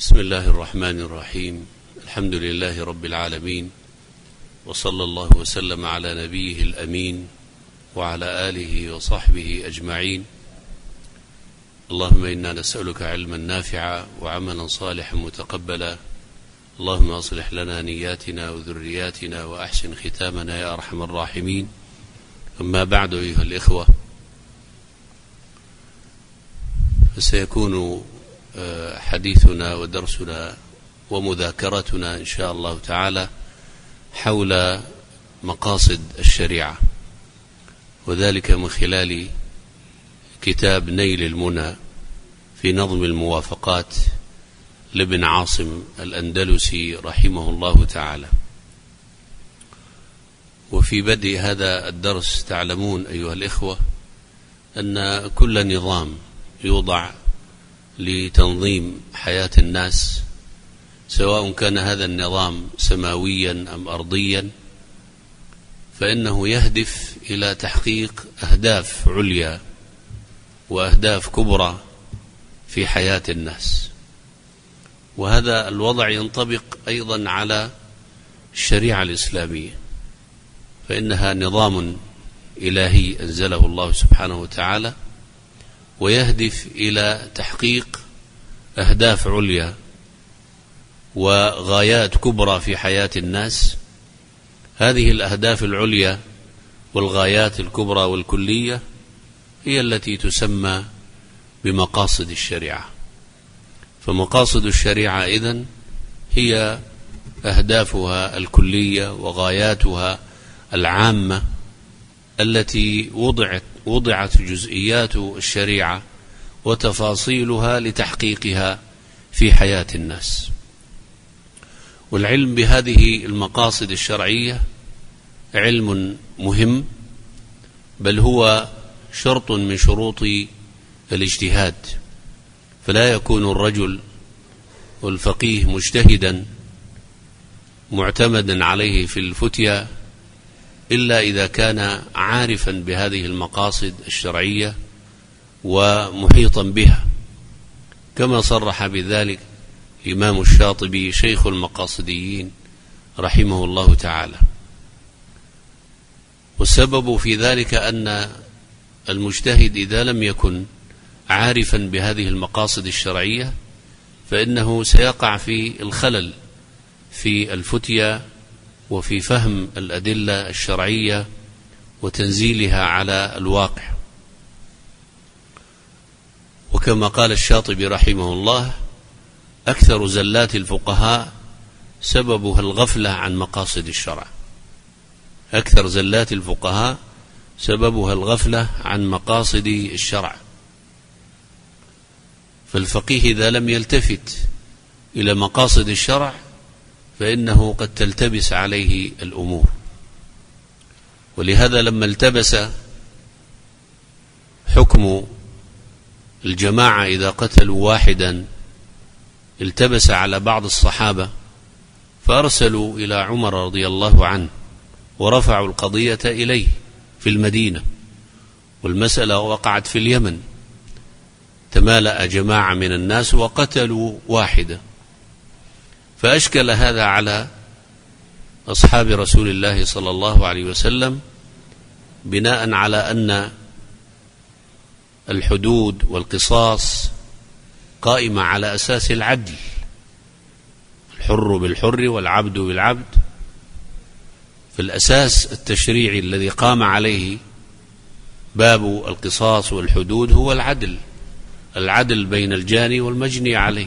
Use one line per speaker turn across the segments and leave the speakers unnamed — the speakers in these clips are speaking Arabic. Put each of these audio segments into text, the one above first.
بسم الله الرحمن الرحيم. الحمد لله رب العالمين، وصلى الله وسلم على نبيه الأمين وعلى آله وصحبه أجمعين. اللهم إنا نسألك علما نافعا وعملا صالحا متقبلا. اللهم أصلح لنا نياتنا وذرياتنا وأحسن ختامنا يا أرحم الراحمين. أما بعد أيها الإخوة، فسيكون حديثنا ودرسنا ومذاكرتنا إن شاء الله تعالى حول مقاصد الشريعة، وذلك من خلال كتاب نيل المنى في نظم الموافقات لابن عاصم الأندلسي رحمه الله تعالى. وفي بدء هذا الدرس تعلمون أيها الإخوة أن كل نظام يوضع لتنظيم حياة الناس، سواء كان هذا النظام سماويا أم أرضيا، فإنه يهدف إلى تحقيق أهداف عليا وأهداف كبرى في حياة الناس. وهذا الوضع ينطبق أيضا على الشريعة الإسلامية، فإنها نظام إلهي أنزله الله سبحانه وتعالى، ويهدف إلى تحقيق أهداف عليا وغايات كبرى في حياة الناس. هذه الأهداف العليا والغايات الكبرى والكلية هي التي تسمى بمقاصد الشريعة. فمقاصد الشريعة إذن هي أهدافها الكلية وغاياتها العامة التي وضعت جزئيات الشريعة وتفاصيلها لتحقيقها في حياة الناس. والعلم بهذه المقاصد الشرعية علم مهم، بل هو شرط من شروط الاجتهاد، فلا يكون الرجل والفقيه مجتهدا معتمدا عليه في الفتيا إلا إذا كان عارفا بهذه المقاصد الشرعية ومحيطا بها، كما صرح بذلك الإمام الشاطبي شيخ المقاصديين رحمه الله تعالى. والسبب في ذلك أن المجتهد إذا لم يكن عارفا بهذه المقاصد الشرعية فإنه سيقع في الخلل في الفتيا وفي فهم الأدلة الشرعية وتنزيلها على الواقع. وكما قال الشاطبي رحمه الله: أكثر زلات الفقهاء سببها الغفلة عن مقاصد الشرع. أكثر زلات الفقهاء سببها الغفلة عن مقاصد الشرع. فالفقيه إذا لم يلتفت إلى مقاصد الشرع فإنه قد تلتبس عليه الأمور. ولهذا لما التبس حكم الجماعة إذا قتلوا واحدا التبس على بعض الصحابة، فأرسلوا إلى عمر رضي الله عنه ورفعوا القضية إليه في المدينة، والمسألة وقعت في اليمن. تمالأ جماعة من الناس وقتلوا واحدا، فأشكل هذا على أصحاب رسول الله صلى الله عليه وسلم، بناء على أن الحدود والقصاص قائمة على أساس العدل، الحر بالحر والعبد بالعبد. فالأساس التشريعي الذي قام عليه باب القصاص والحدود هو العدل بين الجاني والمجني عليه.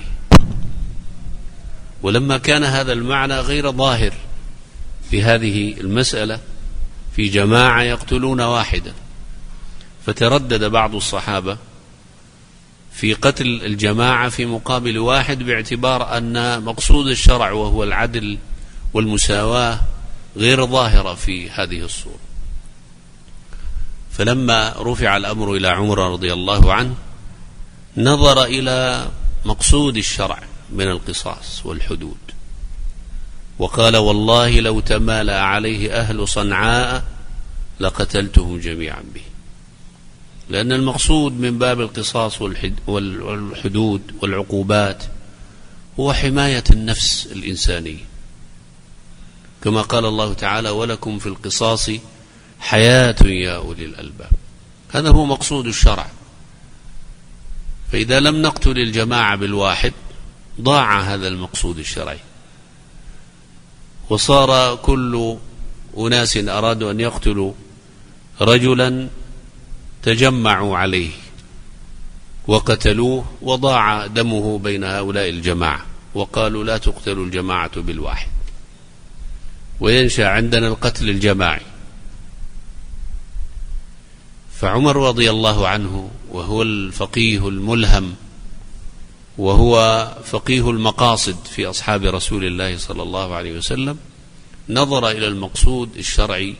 ولما كان هذا المعنى غير ظاهر في هذه المسألة، في جماعة يقتلون واحدا، فتردد بعض الصحابة في قتل الجماعة في مقابل واحد، باعتبار أن مقصود الشرع وهو العدل والمساواة غير ظاهرة في هذه الصورة. فلما رفع الأمر إلى عمر رضي الله عنه نظر إلى مقصود الشرع من القصاص والحدود، وقال: والله لو تمالأ عليه أهل صنعاء لقتلتهم جميعا به. لأن المقصود من باب القصاص والحدود والعقوبات هو حماية النفس الإنسانية، كما قال الله تعالى: ولكم في القصاص حياة يا أولي الألباب. هذا هو مقصود الشرع. فإذا لم نقتل الجماعة بالواحد ضاع هذا المقصود الشرعي، وصار كل أناس أرادوا أن يقتلوا رجلا تجمعوا عليه وقتلوه، وضاع دمه بين هؤلاء الجماعة، وقالوا لا تقتل الجماعة بالواحد، وينشأ عندنا القتل الجماعي. فعمر رضي الله عنه، وهو الفقيه الملهم، وهو فقيه المقاصد في أصحاب رسول الله صلى الله عليه وسلم، نظر إلى المقصود الشرعي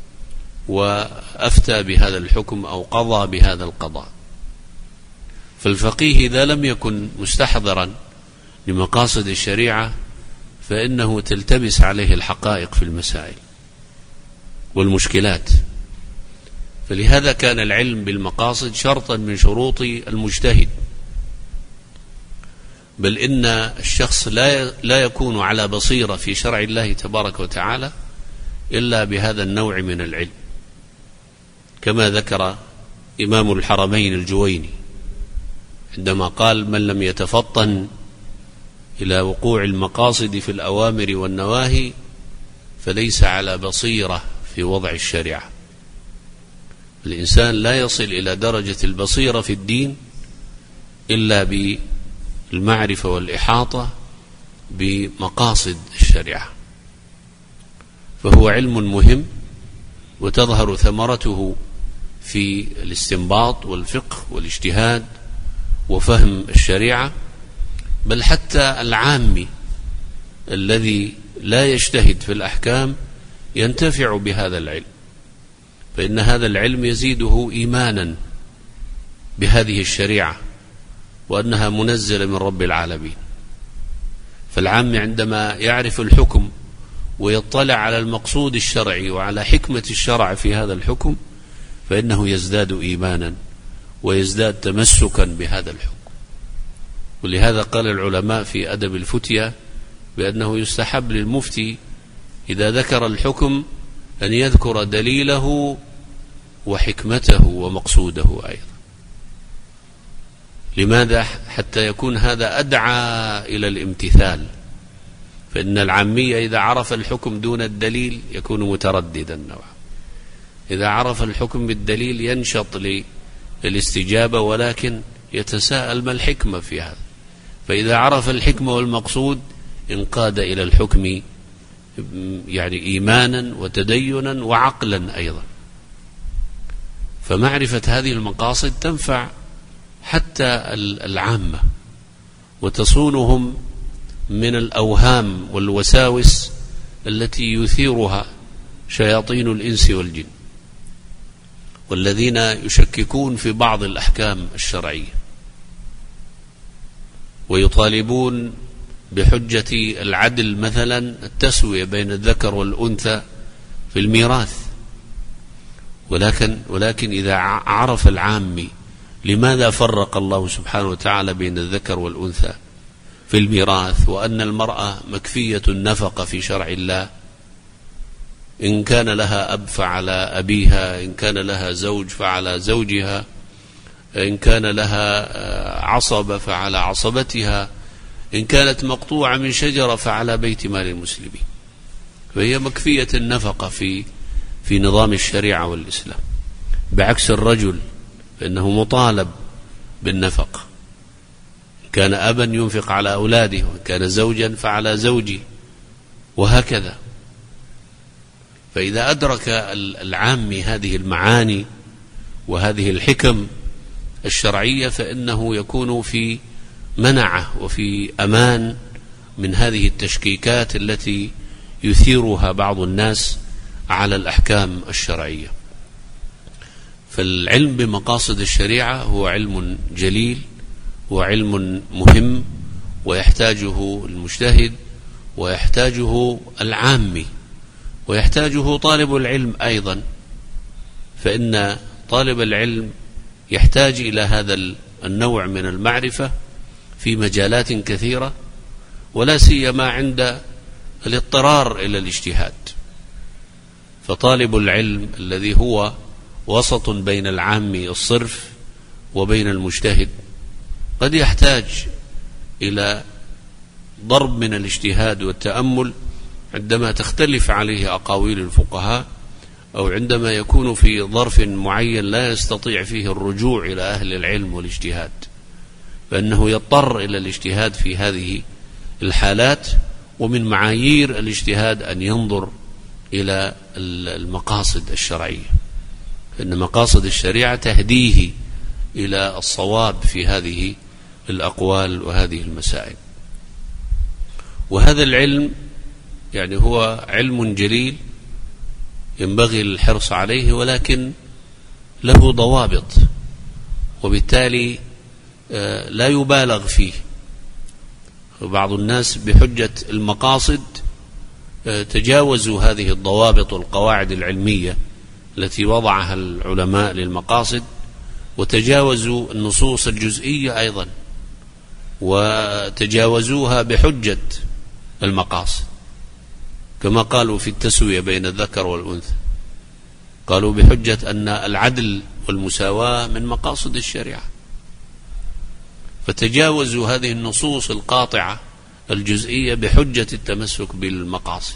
وأفتى بهذا الحكم أو قضى بهذا القضاء. فالفقيه إذا لم يكن مستحضرا لمقاصد الشريعة فإنه تلتبس عليه الحقائق في المسائل والمشكلات. فلهذا كان العلم بالمقاصد شرطا من شروط المجتهد، بل إن الشخص لا يكون على بصيرة في شرع الله تبارك وتعالى إلا بهذا النوع من العلم، كما ذكر إمام الحرمين الجويني عندما قال: من لم يتفطن إلى وقوع المقاصد في الأوامر والنواهي فليس على بصيرة في وضع الشريعة. الإنسان لا يصل إلى درجة البصيرة في الدين إلا بالمعرفة والإحاطة بمقاصد الشريعة. فهو علم مهم، وتظهر ثمرته في الاستنباط والفقه والاجتهاد وفهم الشريعة، بل حتى العامي الذي لا يجتهد في الأحكام ينتفع بهذا العلم، فإن هذا العلم يزيده إيمانا بهذه الشريعة وأنها منزلة من رب العالمين. فالعام عندما يعرف الحكم ويطلع على المقصود الشرعي وعلى حكمة الشرع في هذا الحكم فإنه يزداد إيمانا ويزداد تمسكا بهذا الحكم. ولهذا قال العلماء في أدب الفتية بأنه يستحب للمفتي إذا ذكر الحكم أن يذكر دليله وحكمته ومقصوده أيضا. لماذا؟ حتى يكون هذا أدعى إلى الامتثال، فإن العامية إذا عرف الحكم دون الدليل يكون مترددا نوعا، إذا عرف الحكم بالدليل ينشط للاستجابة ولكن يتساءل ما الحكمة في هذا، فإذا عرف الحكمة والمقصود انقاد إلى الحكم يعني إيمانا وتدينا وعقلا أيضا. فمعرفة هذه المقاصد تنفع حتى العامة وتصونهم من الأوهام والوساوس التي يثيرها شياطين الإنس والجن والذين يشككون في بعض الأحكام الشرعية ويطالبون بحجة العدل، مثلا التسوية بين الذكر والأنثى في الميراث. ولكن إذا عرف العامي لماذا فرق الله سبحانه وتعالى بين الذكر والأنثى في الميراث، وأن المرأة مكفية النفقة في شرع الله، إن كان لها أب فعلى أبيها، إن كان لها زوج فعلى زوجها، إن كان لها عصبة فعلى عصبتها، إن كانت مقطوعة من شجرة فعلى بيت مال المسلمين، فهي مكفية النفقة في نظام الشريعة والإسلام، بعكس الرجل فإنه مطالب بالنفقة، إن كان أبا ينفق على أولاده، وإن كان زوجا فعلى زوجه، وهكذا. فإذا أدرك العامي هذه المعاني وهذه الحكم الشرعية فإنه يكون في منعة وفي أمان من هذه التشكيكات التي يثيرها بعض الناس على الأحكام الشرعية. فالعلم بمقاصد الشريعة هو علم جليل وعلم مهم، ويحتاجه المجتهد ويحتاجه العامي ويحتاجه طالب العلم أيضا، فإن طالب العلم يحتاج إلى هذا النوع من المعرفة في مجالات كثيرة، ولا سيما عند الاضطرار إلى الاجتهاد. فطالب العلم الذي هو وسط بين العامي الصرف وبين المجتهد قد يحتاج إلى ضرب من الاجتهاد والتأمل عندما تختلف عليه أقاويل الفقهاء، أو عندما يكون في ظرف معين لا يستطيع فيه الرجوع إلى أهل العلم والاجتهاد، فإنه يضطر إلى الاجتهاد في هذه الحالات. ومن معايير الاجتهاد أن ينظر إلى المقاصد الشرعية، إن مقاصد الشريعة تهديه إلى الصواب في هذه الأقوال وهذه المسائل. وهذا العلم يعني هو علم جليل ينبغي الحرص عليه، ولكن له ضوابط، وبالتالي لا يبالغ فيه. وبعض الناس بحجة المقاصد تجاوزوا هذه الضوابط والقواعد العلمية التي وضعها العلماء للمقاصد، وتجاوزوا النصوص الجزئية أيضا، وتجاوزوها بحجة المقاصد، كما قالوا في التسوية بين الذكر والأنثى، قالوا بحجة أن العدل والمساواة من مقاصد الشريعة، فتجاوزوا هذه النصوص القاطعة الجزئية بحجة التمسك بالمقاصد.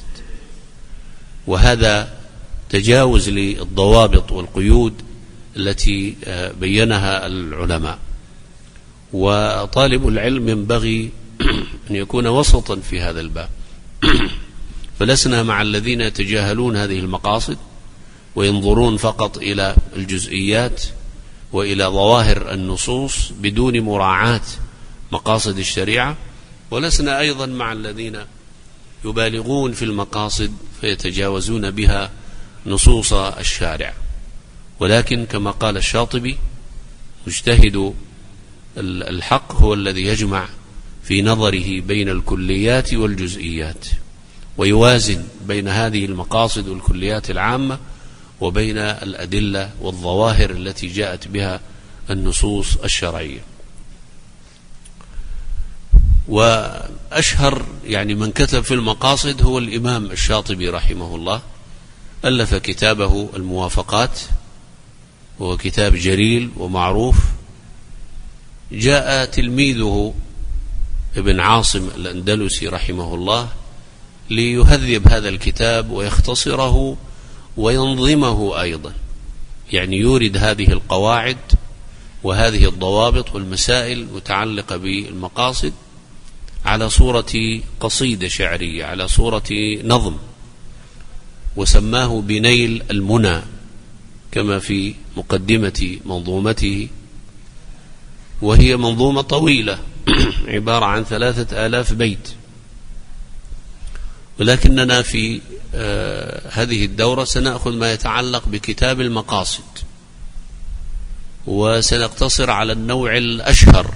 وهذا تجاوز للضوابط والقيود التي بينها العلماء. وطالب العلم ينبغي أن يكون وسطا في هذا الباب، فلسنا مع الذين يتجاهلون هذه المقاصد وينظرون فقط إلى الجزئيات وإلى ظواهر النصوص بدون مراعاة مقاصد الشريعة، ولسنا أيضا مع الذين يبالغون في المقاصد فيتجاوزون بها نصوص الشارع. ولكن كما قال الشاطبي: مجتهد الحق هو الذي يجمع في نظره بين الكليات والجزئيات، ويوازن بين هذه المقاصد والكليات العامة وبين الأدلة والظواهر التي جاءت بها النصوص الشرعية. وأشهر يعني من كتب في المقاصد هو الإمام الشاطبي رحمه الله، ألف كتابه الموافقات، وهو كتاب جليل ومعروف. جاء تلميذه ابن عاصم الأندلسي رحمه الله ليهذب هذا الكتاب ويختصره وينظمه أيضا، يعني يورد هذه القواعد وهذه الضوابط والمسائل المتعلقة بالمقاصد على صورة قصيدة شعرية، على صورة نظم، وسماه بنيل المنى كما في مقدمة منظومته. وهي منظومة طويلة عبارة عن 3000 بيت، ولكننا في هذه الدورة سنأخذ ما يتعلق بكتاب المقاصد، وسنقتصر على النوع الأشهر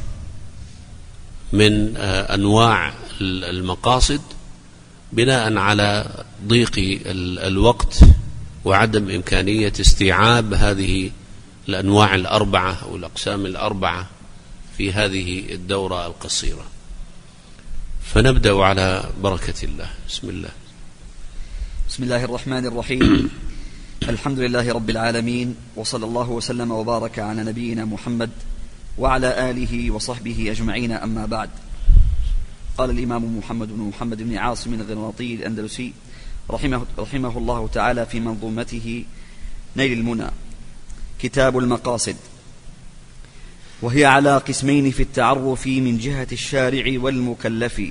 من أنواع المقاصد بناء على ضيق الوقت وعدم إمكانية استيعاب هذه الأنواع الأربعة أو الأقسام الأربعة في هذه الدورة القصيرة. فنبدأ على بركة الله. بسم الله.
بسم الله الرحمن الرحيم. الحمد لله رب العالمين، وصلى الله وسلم وبارك على نبينا محمد وعلى آله وصحبه أجمعين، أما بعد. قال الإمام محمد بن عاصم الغرناطي الأندلسي رحمه الله تعالى في منظومته نيل المنى: كتاب المقاصد، وهي على قسمين في التعرف من جهة الشارع والمكلف،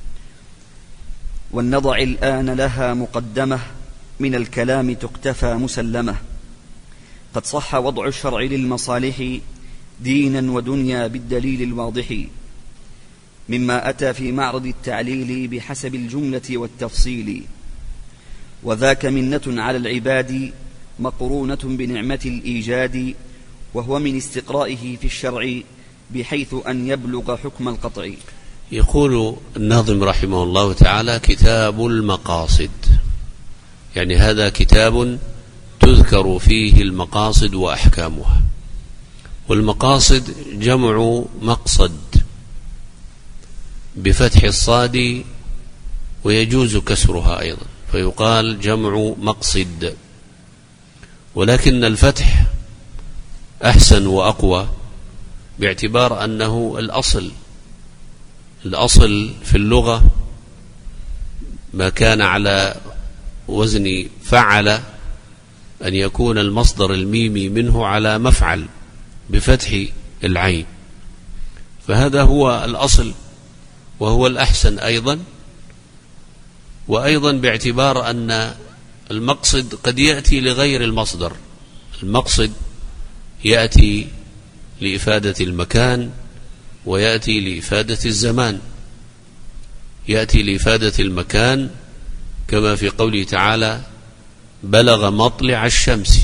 ولنضع الآن لها مقدمة من الكلام تقتفى مسلمة. قد صح وضع الشرع للمصالح دينا ودنيا بالدليل الواضح، مما أتى في معرض التعليل بحسب الجملة والتفصيل، وذاك منة على العباد مقرونة بنعمة الإيجاد، وهو من استقرائه في الشرع بحيث أن يبلغ حكم القطع.
يقول الناظم رحمه الله تعالى: كتاب المقاصد، يعني هذا كتاب تذكر فيه المقاصد وأحكامها. والمقاصد جمع مقصد، بفتح الصاد ويجوز كسرها أيضا، فيقال جمع مقصد، ولكن الفتح أحسن وأقوى باعتبار أنه الأصل في اللغة ما كان على وزن فعل أن يكون المصدر الميمي منه على مفعل بفتح العين، فهذا هو الأصل وهو الأحسن أيضا. وأيضا باعتبار أن المقصد قد يأتي لغير المصدر، المقصد يأتي لإفادة المكان ويأتي لإفادة الزمان. يأتي لإفادة المكان كما في قوله تعالى بلغ مطلع الشمس،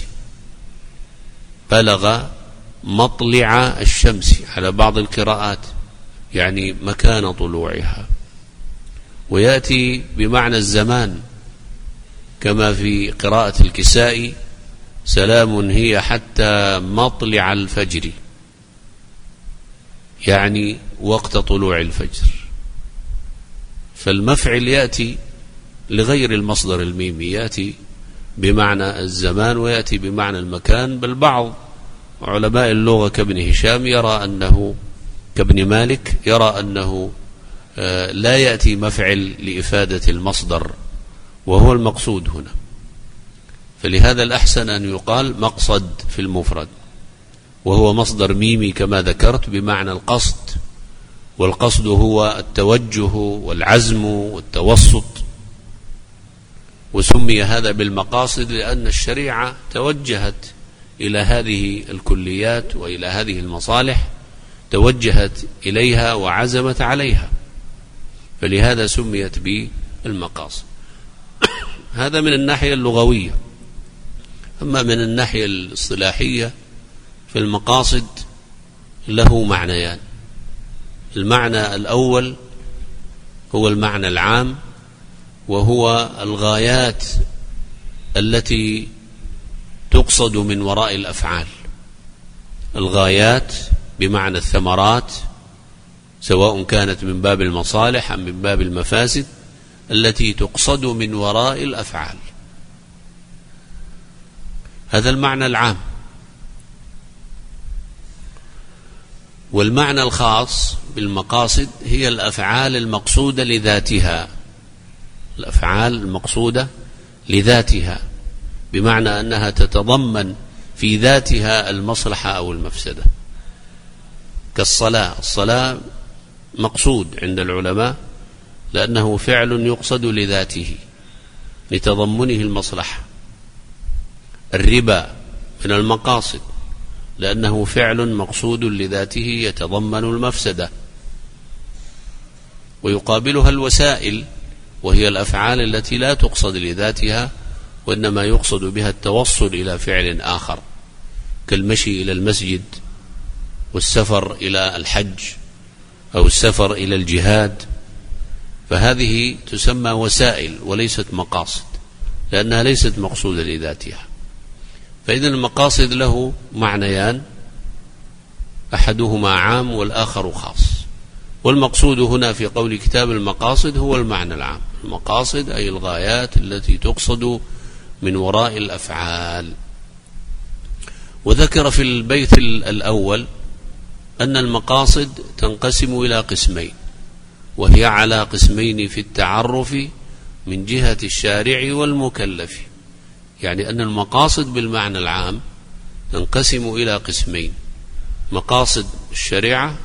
بلغ مطلع الشمس على بعض القراءات يعني مكان طلوعها. ويأتي بمعنى الزمان كما في قراءة الكسائي سلام هي حتى مطلع الفجر، يعني وقت طلوع الفجر. فالمفعل يأتي لغير المصدر الميمي، يأتي بمعنى الزمان ويأتي بمعنى المكان. بل بعض علماء اللغة كابن هشام يرى أنه كابن مالك يرى أنه لا يأتي مفعل لإفادة المصدر وهو المقصود هنا، فلهذا الأحسن أن يقال مقصد في المفرد، وهو مصدر ميمي كما ذكرت بمعنى القصد، والقصد هو التوجه والعزم والتوسط. وسمي هذا بالمقاصد لأن الشريعة توجهت إلى هذه الكليات وإلى هذه المصالح، توجهت إليها وعزمت عليها، فلهذا سميت بالمقاصد. هذا من الناحية اللغوية. أما من الناحية الاصطلاحية فالمقاصد له معنيان. المعنى الأول هو المعنى العام، وهو الغايات التي تقصد من وراء الأفعال. الغايات بمعنى الثمرات، سواء كانت من باب المصالح أم من باب المفاسد، التي تقصد من وراء الأفعال. هذا المعنى العام. والمعنى الخاص بالمقاصد هي الأفعال المقصودة لذاتها، الأفعال المقصودة لذاتها، بمعنى أنها تتضمن في ذاتها المصلحة أو المفسدة. كالصلاة، الصلاة مقصود عند العلماء لأنه فعل يقصد لذاته لتضمنه المصلحة. الربا من المقاصد لأنه فعل مقصود لذاته يتضمن المفسدة. ويقابلها الوسائل، وهي الأفعال التي لا تقصد لذاتها وإنما يقصد بها التوصل إلى فعل آخر، كالمشي إلى المسجد والسفر إلى الحج أو السفر إلى الجهاد، فهذه تسمى وسائل وليست مقاصد، لأنها ليست مقصودة لذاتها. فإذا المقاصد له معنيان، أحدهما عام والآخر خاص. والمقصود هنا في قول كتاب المقاصد هو المعنى العام. المقاصد أي الغايات التي تقصد من وراء الأفعال. وذكر في البيت الأول أن المقاصد تنقسم إلى قسمين، وهي على قسمين في التعرف من جهة الشارع والمكلف. يعني أن المقاصد بالمعنى العام تنقسم إلى قسمين: مقاصد الشريعة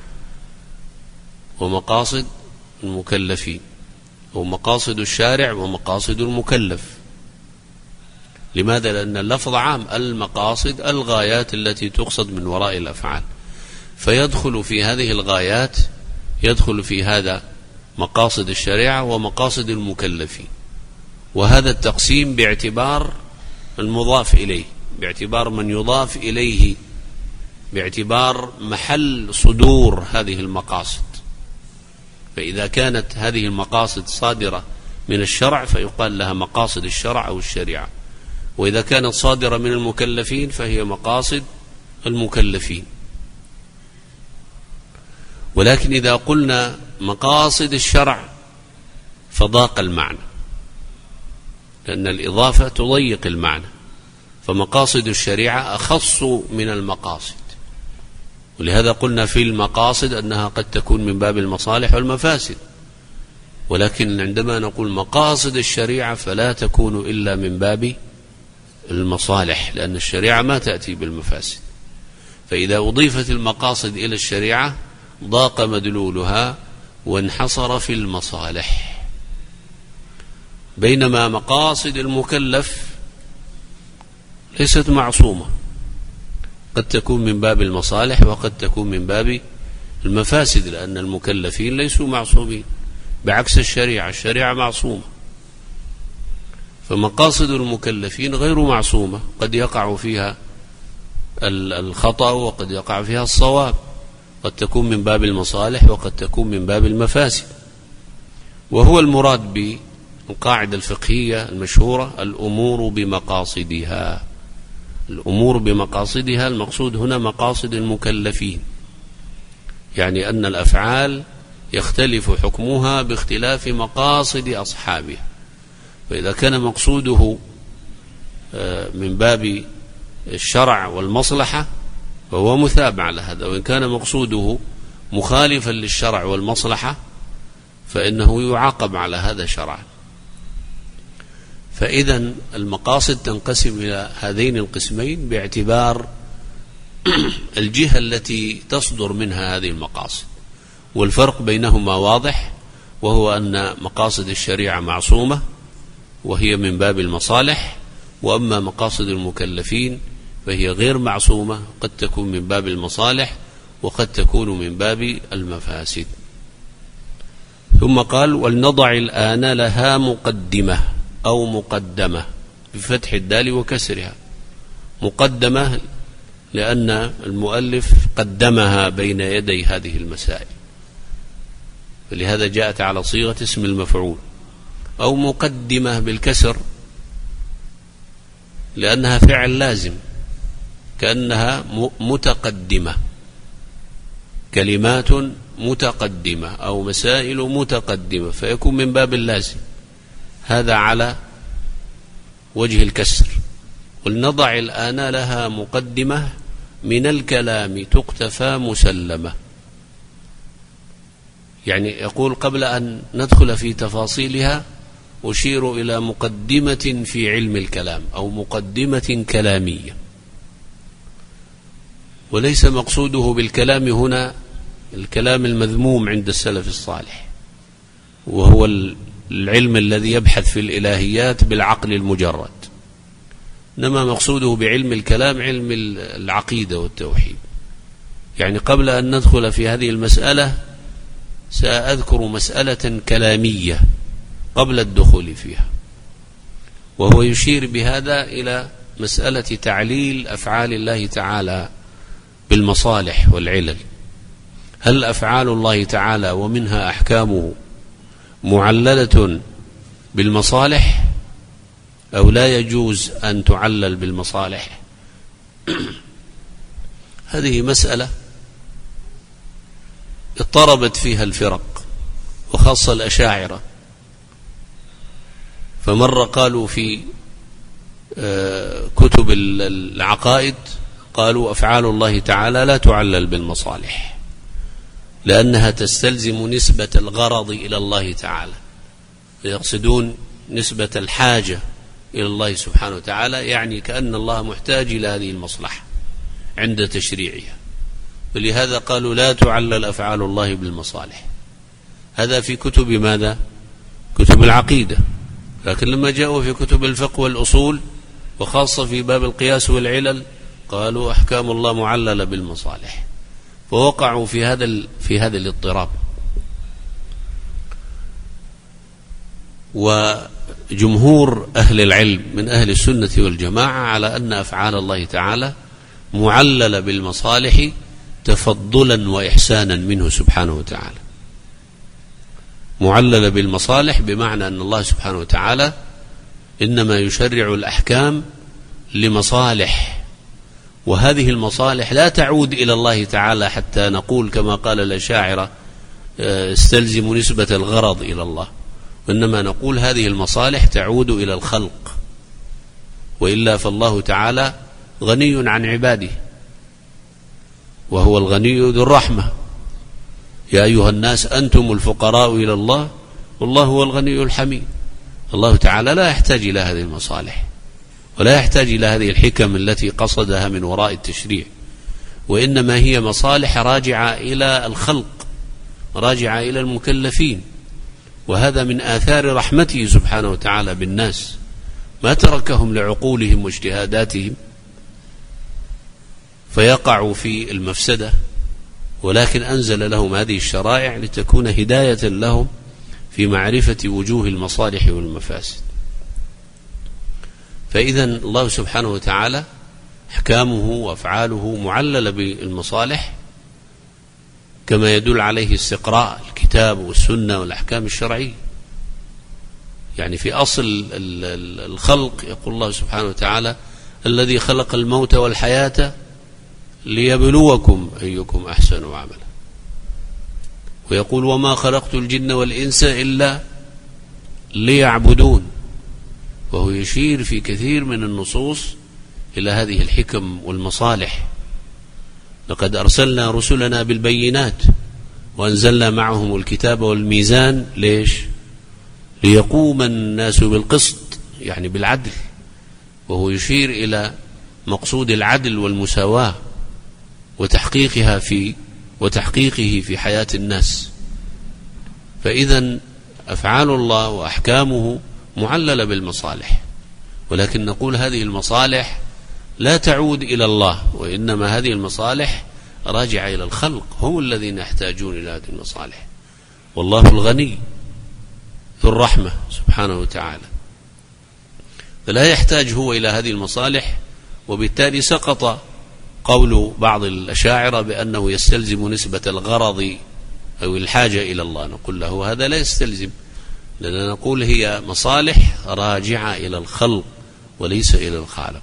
ومقاصد المكلفين، أو مقاصد الشارع ومقاصد المكلف. لماذا؟ لأن اللفظ عام، المقاصد الغايات التي تقصد من وراء الأفعال، فيدخل في هذه الغايات، يدخل في هذا مقاصد الشريعة ومقاصد المكلفين. وهذا التقسيم باعتبار المضاف إليه، باعتبار من يضاف إليه، باعتبار محل صدور هذه المقاصد. فإذا كانت هذه المقاصد صادرة من الشرع فيقال لها مقاصد الشرع أو الشريعة، وإذا كانت صادرة من المكلفين فهي مقاصد المكلفين. ولكن إذا قلنا مقاصد الشرع فضاق المعنى، لأن الإضافة تضيق المعنى، فمقاصد الشريعة أخص من المقاصد، ولهذا قلنا في المقاصد أنها قد تكون من باب المصالح والمفاسد، ولكن عندما نقول مقاصد الشريعة فلا تكون إلا من باب المصالح، لأن الشريعة ما تأتي بالمفاسد. فإذا أضيفت المقاصد إلى الشريعة ضاق مدلولها وانحصر في المصالح، بينما مقاصد المكلف ليست معصومة، قد تكون من باب المصالح وقد تكون من باب المفاسد، لأن المكلفين ليسوا معصومين بعكس الشريعة، الشريعة معصومة. فمقاصد المكلفين غير معصومة، قد يقع فيها الخطأ وقد يقع فيها الصواب، قد تكون من باب المصالح وقد تكون من باب المفاسد. وهو المراد بالقاعدة الفقهية المشهورة الأمور بمقاصدها. الأمور بمقاصدها، المقصود هنا مقاصد المكلفين، يعني أن الأفعال يختلف حكمها باختلاف مقاصد أصحابها. فإذا كان مقصوده من باب الشرع والمصلحة فهو مثاب على هذا، وإن كان مقصوده مخالفا للشرع والمصلحة فإنه يعاقب على هذا شرعا. فإذا المقاصد تنقسم إلى هذين القسمين باعتبار الجهة التي تصدر منها هذه المقاصد، والفرق بينهما واضح، وهو أن مقاصد الشريعة معصومة وهي من باب المصالح، وأما مقاصد المكلفين فهي غير معصومة، قد تكون من باب المصالح وقد تكون من باب المفاسد. ثم قال ولنضع الآن لها مقدمة أو مقدمة بفتح الدال وكسرها. مقدمة لأن المؤلف قدمها بين يدي هذه المسائل، فلهذا جاءت على صيغة اسم المفعول. أو مقدمة بالكسر لأنها فعل لازم، كأنها متقدمة، كلمات متقدمة أو مسائل متقدمة، فيكون من باب اللازم، هذا على وجه الكسر. ولنضع الآن لها مقدمة من الكلام تقتفى مسلمة، يعني يقول قبل أن ندخل في تفاصيلها أشير إلى مقدمة في علم الكلام أو مقدمة كلامية، وليس مقصوده بالكلام هنا الكلام المذموم عند السلف الصالح، وهو العلم الذي يبحث في الإلهيات بالعقل المجرد، إنما مقصوده بعلم الكلام علم العقيدة والتوحيد. يعني قبل أن ندخل في هذه المسألة سأذكر مسألة كلامية قبل الدخول فيها، وهو يشير بهذا إلى مسألة تعليل أفعال الله تعالى بالمصالح والعلل. هل أفعال الله تعالى ومنها أحكامه معللة بالمصالح أو لا يجوز أن تعلل بالمصالح؟ هذه مسألة اضطربت فيها الفرق، وخاصة الأشاعرة، فمرة قالوا في كتب العقائد قالوا أفعال الله تعالى لا تعلل بالمصالح لأنها تستلزم نسبة الغرض إلى الله تعالى، يقصدون نسبة الحاجة إلى الله سبحانه وتعالى، يعني كأن الله محتاج إلى هذه المصلحة عند تشريعها، ولهذا قالوا لا تعلل أفعال الله بالمصالح. هذا في كتب ماذا؟ كتب العقيدة. لكن لما جاءوا في كتب الفقه والأصول وخاصة في باب القياس والعلل قالوا أحكام الله معللة بالمصالح، فوقعوا في هذا الاضطراب. وجمهور أهل العلم من أهل السنة والجماعة على أن أفعال الله تعالى معللة بالمصالح تفضلا وإحسانا منه سبحانه وتعالى. معللة بالمصالح بمعنى أن الله سبحانه وتعالى إنما يشرع الأحكام لمصالح، وهذه المصالح لا تعود إلى الله تعالى حتى نقول كما قال الأشاعرة يستلزم نسبة الغرض إلى الله، وإنما نقول هذه المصالح تعود إلى الخلق، وإلا فالله تعالى غني عن عباده، وهو الغني ذو الرحمة. يا أيها الناس أنتم الفقراء إلى الله والله هو الغني الحميد. الله تعالى لا يحتاج إلى هذه المصالح، ولا يحتاج إلى هذه الحكم التي قصدها من وراء التشريع، وإنما هي مصالح راجعة إلى الخلق، راجعة إلى المكلفين، وهذا من آثار رحمته سبحانه وتعالى بالناس، ما تركهم لعقولهم واجتهاداتهم فيقعوا في المفسدة، ولكن أنزل لهم هذه الشرائع لتكون هداية لهم في معرفة وجوه المصالح والمفاسد. فإذا الله سبحانه وتعالى أحكامه وأفعاله معللة بالمصالح، كما يدل عليه استقراء الكتاب والسنة والأحكام الشرعية. يعني في أصل الخلق يقول الله سبحانه وتعالى: الذي خلق الموت والحياة ليبلوكم أيكم أحسن عملا. ويقول: وما خلقت الجن والإنس إلا ليعبدون. وهو يشير في كثير من النصوص إلى هذه الحكم والمصالح. لقد أرسلنا رسلنا بالبينات وأنزلنا معهم الكتاب والميزان. ليش؟ ليقوم الناس بالقسط، يعني بالعدل. وهو يشير إلى مقصود العدل والمساواة وتحقيقه في حياة الناس. فإذا أفعال الله وأحكامه معللة بالمصالح، ولكن نقول هذه المصالح لا تعود إلى الله، وإنما هذه المصالح راجعة إلى الخلق، هم الذين يحتاجون إلى هذه المصالح، والله الغني ذو الرحمة سبحانه وتعالى، فلا يحتاج هو إلى هذه المصالح. وبالتالي سقط قول بعض الأشاعرة بأنه يستلزم نسبة الغرض أو الحاجة إلى الله. نقول له هذا لا يستلزم، لأننا نقول هي مصالح راجعة إلى الخلق وليس إلى الخالق.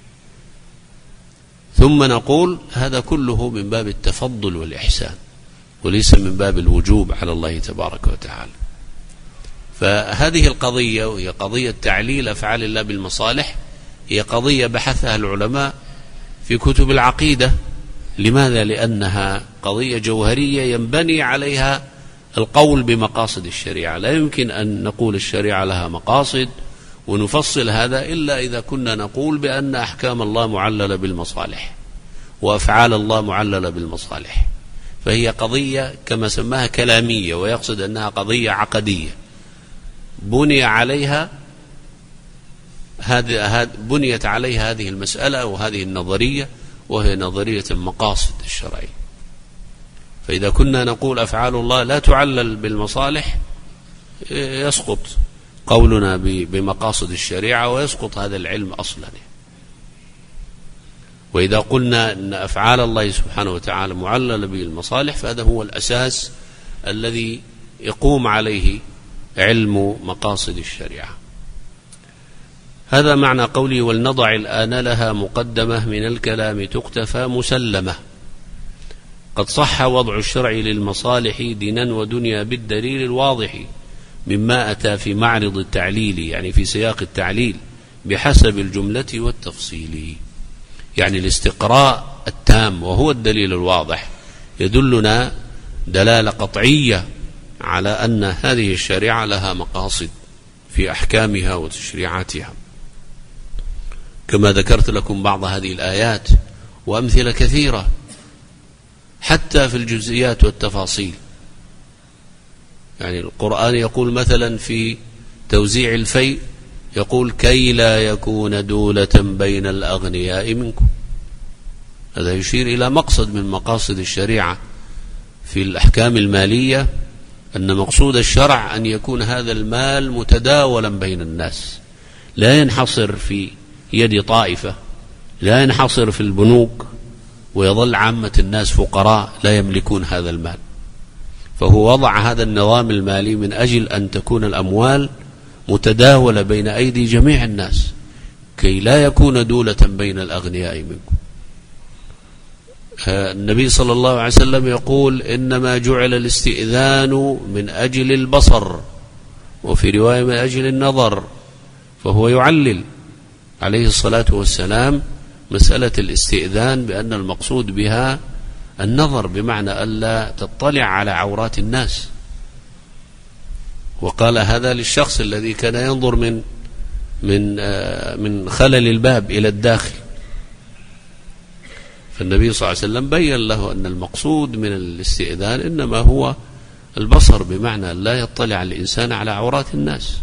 ثم نقول هذا كله من باب التفضل والإحسان، وليس من باب الوجوب على الله تبارك وتعالى. فهذه القضية، وهي قضية تعليل أفعال الله بالمصالح، هي قضية بحثها العلماء في كتب العقيدة. لماذا؟ لأنها قضية جوهرية ينبني عليها القول بمقاصد الشريعة. لا يمكن أن نقول الشريعة لها مقاصد ونفصل هذا إلا إذا كنا نقول بأن أحكام الله معللة بالمصالح وأفعال الله معللة بالمصالح. فهي قضية كما سماها كلامية، ويقصد أنها قضية عقدية بنيت عليها هذه المسألة وهذه النظرية، وهي نظرية المقاصد الشرعية. فإذا كنا نقول أفعال الله لا تعلل بالمصالح يسقط قولنا بمقاصد الشريعة، ويسقط هذا العلم أصلا. وإذا قلنا أن أفعال الله سبحانه وتعالى معللة بالمصالح، فهذا هو الأساس الذي يقوم عليه علم مقاصد الشريعة. هذا معنى قوله: ولنضع الآن لها مقدمة من الكلام تقتفى مسلمة. قد صح وضع الشرع للمصالح دينا ودنيا بالدليل الواضح، مما أتى في معرض التعليل، يعني في سياق التعليل، بحسب الجملة والتفصيل. يعني الاستقراء التام وهو الدليل الواضح يدلنا دلالة قطعية على أن هذه الشريعة لها مقاصد في أحكامها وتشريعاتها، كما ذكرت لكم بعض هذه الآيات وأمثلة كثيرة حتى في الجزئيات والتفاصيل. يعني القرآن يقول مثلا في توزيع الفيء، يقول: كي لا يكون دولة بين الأغنياء منكم. هذا يشير إلى مقصد من مقاصد الشريعة في الأحكام المالية، أن مقصود الشرع أن يكون هذا المال متداولا بين الناس، لا ينحصر في يد طائفة، لا ينحصر في البنوك ويظل عامة الناس فقراء لا يملكون هذا المال. فهو وضع هذا النظام المالي من أجل أن تكون الأموال متداولة بين أيدي جميع الناس، كي لا يكون دولة بين الأغنياء منكم. النبي صلى الله عليه وسلم يقول إنما جعل الاستئذان من أجل البصر، وفي رواية من أجل النظر، فهو يعلل عليه الصلاة والسلام مسألة الاستئذان بأن المقصود بها النظر، بمعنى ألا تطلع على عورات الناس. وقال هذا للشخص الذي كان ينظر من خلل الباب إلى الداخل، فالنبي صلى الله عليه وسلم بين له أن المقصود من الاستئذان إنما هو البصر، بمعنى لا يطلع الإنسان على عورات الناس.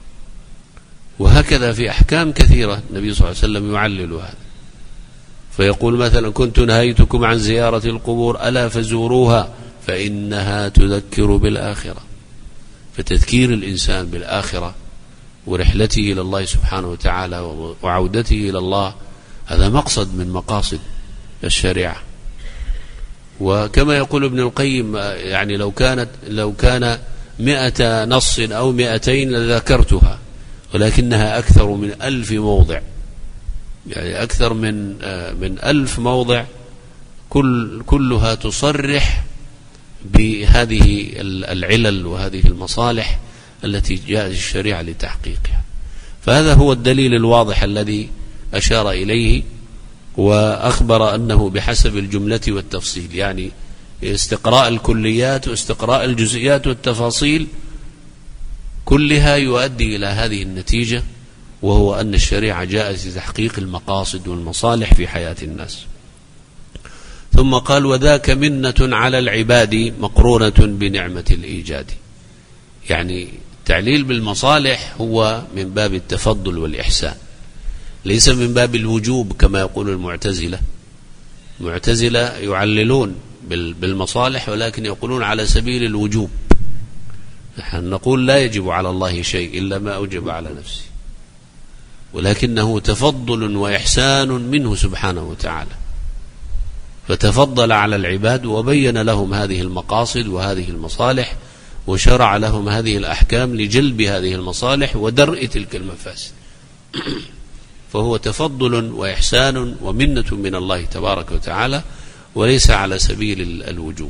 وهكذا في أحكام كثيرة النبي صلى الله عليه وسلم يعلل هذا، فيقول مثلا: كنت نهيتكم عن زيارة القبور ألا فزوروها فإنها تذكر بالآخرة. فتذكير الإنسان بالآخرة ورحلته إلى الله سبحانه وتعالى وعودته إلى الله، هذا مقصد من مقاصد الشريعة. وكما يقول ابن القيم يعني لو كان 100 نص أو 200 لذكرتها، ولكنها أكثر من 1000 موضع، يعني أكثر من 1000 موضع كلها تصرح بهذه العلل وهذه المصالح التي جاءت الشريعة لتحقيقها. فهذا هو الدليل الواضح الذي أشار إليه، وأخبر أنه بحسب الجملة والتفصيل، يعني استقراء الكليات واستقراء الجزئيات والتفاصيل كلها يؤدي إلى هذه النتيجة، وهو أن الشريعة جاءت لتحقيق المقاصد والمصالح في حياة الناس. ثم قال: وذاك منة على العباد مقرونة بنعمة الإيجاد. يعني التعليل بالمصالح هو من باب التفضل والإحسان، ليس من باب الوجوب كما يقول المعتزلة. المعتزلة يعللون بالمصالح ولكن يقولون على سبيل الوجوب. نحن نقول لا يجب على الله شيء إلا ما أوجب على نفسه، ولكنه تفضل وإحسان منه سبحانه وتعالى، فتفضل على العباد وبين لهم هذه المقاصد وهذه المصالح، وشرع لهم هذه الأحكام لجلب هذه المصالح ودرء تلك المفاسد. فهو تفضل وإحسان ومنة من الله تبارك وتعالى، وليس على سبيل الوجوب.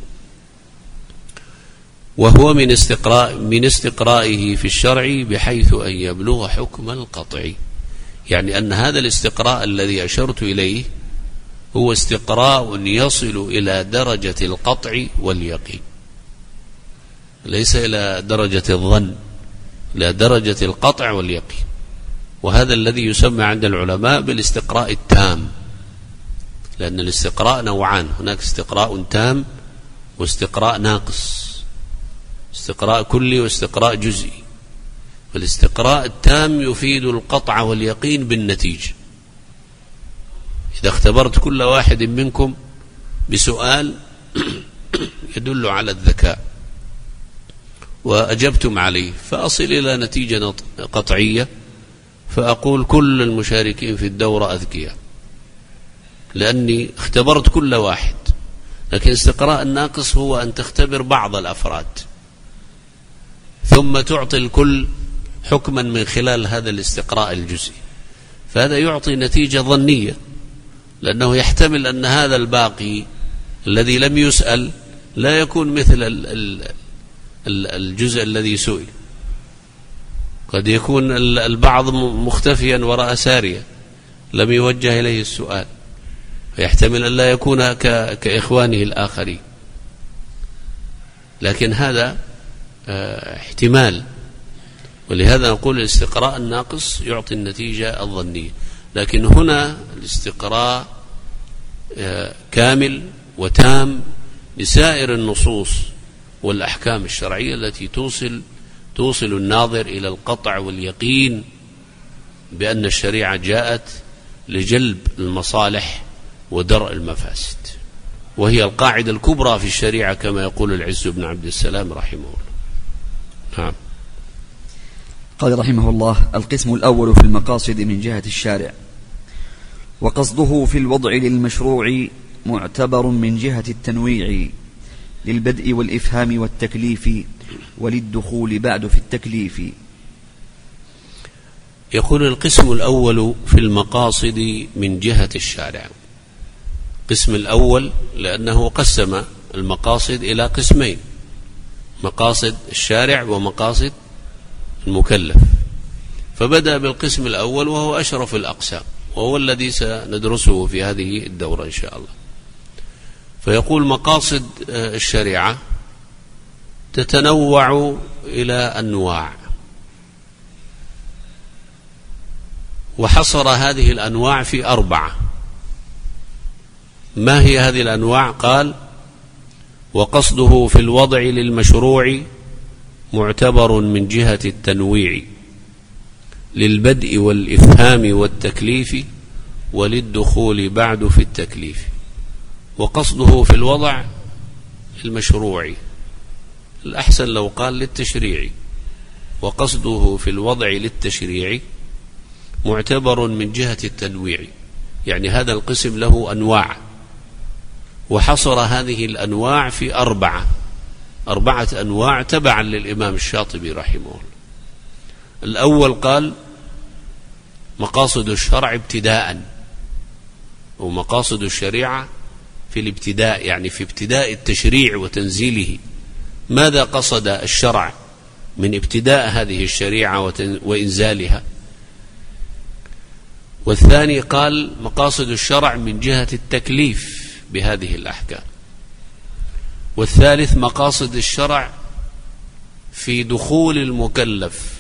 وهو من استقرائه في الشرع بحيث أن يبلغ حكم القطع. يعني أن هذا الاستقراء الذي أشرت إليه هو استقراء يصل إلى درجة القطع واليقين، ليس إلى درجة الظن، إلى درجة القطع واليقين. وهذا الذي يسمى عند العلماء بالاستقراء التام، لأن الاستقراء نوعان: هناك استقراء تام واستقراء ناقص، استقراء كلي واستقراء جزئي. فالاستقراء التام يفيد القطع واليقين بالنتيجة. إذا اختبرت كل واحد منكم بسؤال يدل على الذكاء وأجبتم عليه، فأصل إلى نتيجة قطعية فأقول كل المشاركين في الدورة أذكياء، لأني اختبرت كل واحد. لكن الاستقراء الناقص هو أن تختبر بعض الأفراد ثم تعطي الكل حكما من خلال هذا الاستقراء الجزئي، فهذا يعطي نتيجة ظنية، لأنه يحتمل أن هذا الباقي الذي لم يسأل لا يكون مثل الجزء الذي سئل. قد يكون البعض مختفيا وراء سارية لم يوجه إليه السؤال، فيحتمل أن لا يكون كإخوانه الآخرين، لكن هذا احتمال. ولهذا نقول الاستقراء الناقص يعطي النتيجة الظنية، لكن هنا الاستقراء كامل وتام لسائر النصوص والأحكام الشرعية التي توصل الناظر إلى القطع واليقين بأن الشريعة جاءت لجلب المصالح ودرء المفاسد، وهي القاعدة الكبرى في الشريعة كما يقول العز بن عبد السلام رحمه الله. نعم.
قال رحمه الله: القسم الأول في المقاصد من جهة الشارع، وقصده في الوضع للمشروع معتبر من جهة التنويع للبدء والإفهام والتكليف وللدخول بعد في التكليف.
يقول: القسم الأول في المقاصد من جهة الشارع. القسم الأول لأنه قسم المقاصد إلى قسمين: مقاصد الشارع ومقاصد المكلف، فبدأ بالقسم الأول وهو أشرف الأقسام، وهو الذي سندرسه في هذه الدورة إن شاء الله. فيقول: مقاصد الشريعة تتنوع إلى أنواع، وحصر هذه الأنواع في 4. ما هي هذه الأنواع؟ قال: وقصده في الوضع للمشروع معتبر من جهة التنويع، للبدء والإفهام والتكليف، وللدخول بعد في التكليف. وقصده في الوضع المشروع، الأحسن لو قال للتشريع. وقصده في الوضع للتشريع معتبر من جهة التنويع، يعني هذا القسم له أنواع، وحصر هذه الأنواع في 4 أنواع تبعا للإمام الشاطبي رحمه الله. الأول قال: مقاصد الشرع ابتداء، ومقاصد الشريعة في الابتداء، يعني في ابتداء التشريع وتنزيله. ماذا قصد الشرع من ابتداء هذه الشريعة وإنزالها؟ والثاني قال: مقاصد الشرع من جهة التكليف بهذه الأحكام. والثالث: مقاصد الشرع في دخول المكلف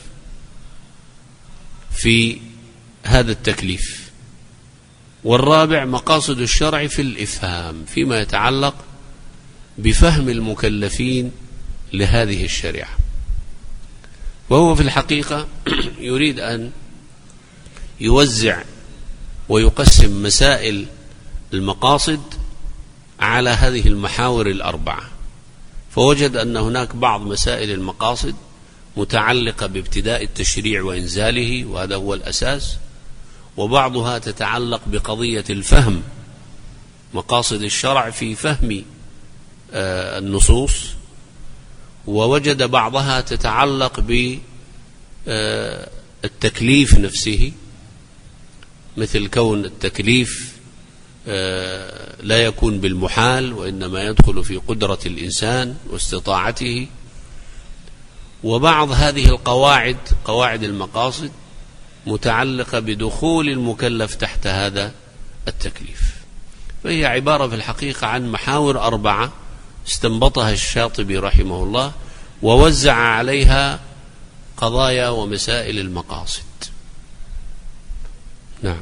في هذا التكليف. والرابع: مقاصد الشرع في الإفهام، فيما يتعلق بفهم المكلفين لهذه الشريعة. وهو في الحقيقة يريد أن يوزع ويقسم مسائل المقاصد على هذه المحاور 4. فوجد أن هناك بعض مسائل المقاصد متعلقة بابتداء التشريع وإنزاله، وهذا هو الأساس، وبعضها تتعلق بقضية الفهم، مقاصد الشرع في فهم النصوص، ووجد بعضها تتعلق بالتكليف نفسه، مثل كون التكليف لا يكون بالمحال، وإنما يدخل في قدرة الإنسان واستطاعته. وبعض هذه القواعد، قواعد المقاصد، متعلقة بدخول المكلف تحت هذا التكليف. فهي عبارة في الحقيقة عن محاور 4 استنبطها الشاطبي رحمه الله، ووزع عليها قضايا ومسائل المقاصد. نعم.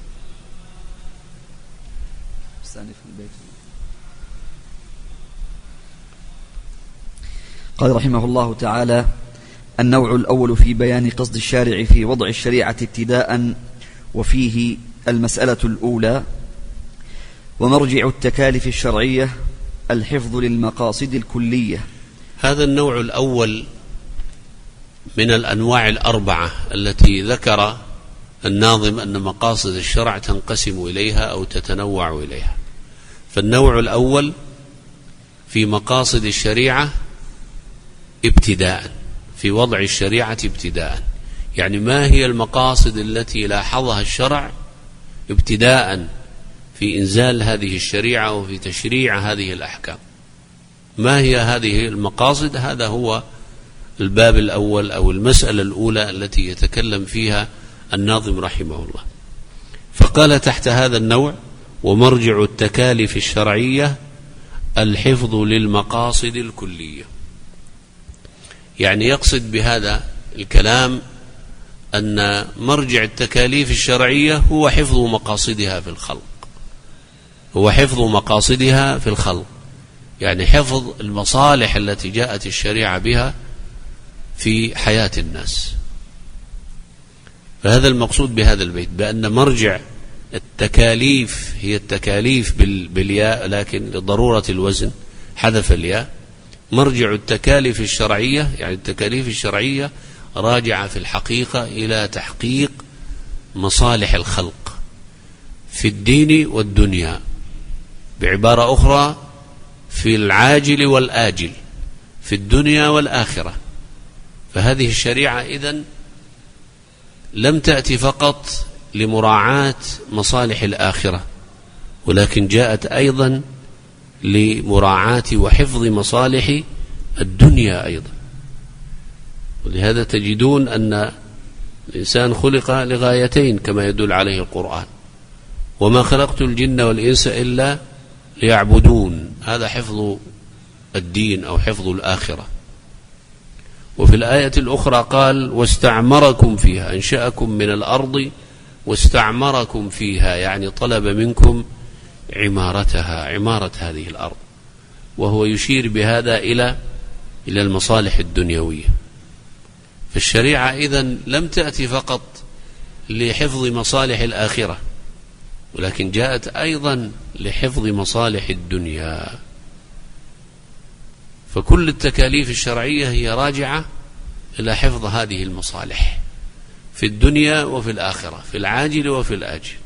قال رحمه الله تعالى: النوع الأول في بيان قصد الشارع في وضع الشريعة ابتداء، وفيه المسألة الأولى: ومرجع التكاليف الشرعية الحفظ للمقاصد الكلية.
هذا النوع الأول من الأنواع 4 التي ذكر الناظم أن مقاصد الشرع تنقسم إليها أو تتنوع إليها. فالنوع الأول في مقاصد الشريعة ابتداء، في وضع الشريعة ابتداء، يعني ما هي المقاصد التي لاحظها الشرع ابتداء في إنزال هذه الشريعة وفي تشريع هذه الأحكام؟ ما هي هذه المقاصد؟ هذا هو الباب الأول أو المسألة الأولى التي يتكلم فيها الناظم رحمه الله. فقال تحت هذا النوع: ومرجع التكاليف الشرعية الحفظ للمقاصد الكلية. يعني يقصد بهذا الكلام أن مرجع التكاليف الشرعية هو حفظ مقاصدها في الخلق، هو حفظ مقاصدها في الخلق، يعني حفظ المصالح التي جاءت الشريعة بها في حياة الناس. فهذا المقصود بهذا البيت، بأن مرجع التكاليف هي التكاليف بالياء، لكن لضرورة الوزن حذف الياء. مرجع التكاليف الشرعية، يعني التكاليف الشرعية راجعة في الحقيقة إلى تحقيق مصالح الخلق في الدين والدنيا، بعبارة أخرى في العاجل والآجل، في الدنيا والآخرة. فهذه الشريعة إذن لم تأتي فقط لمراعاة مصالح الآخرة ولكن جاءت أيضا لمراعاة وحفظ مصالح الدنيا أيضا. ولهذا تجدون أن الإنسان خلق لغايتين كما يدل عليه القرآن: وما خلقت الجن والإنس إلا ليعبدون. هذا حفظ الدين أو حفظ الآخرة. وفي الآية الأخرى قال: واستعمركم فيها، أنشأكم من الأرض واستعمركم فيها، يعني طلب منكم عمارتها، عمارة هذه الأرض، وهو يشير بهذا إلى المصالح الدنيوية. فالشريعة إذن لم تأتي فقط لحفظ مصالح الآخرة، ولكن جاءت أيضا لحفظ مصالح الدنيا. فكل التكاليف الشرعية هي راجعة إلى حفظ هذه المصالح في الدنيا وفي الآخرة، في العاجل وفي الآجل.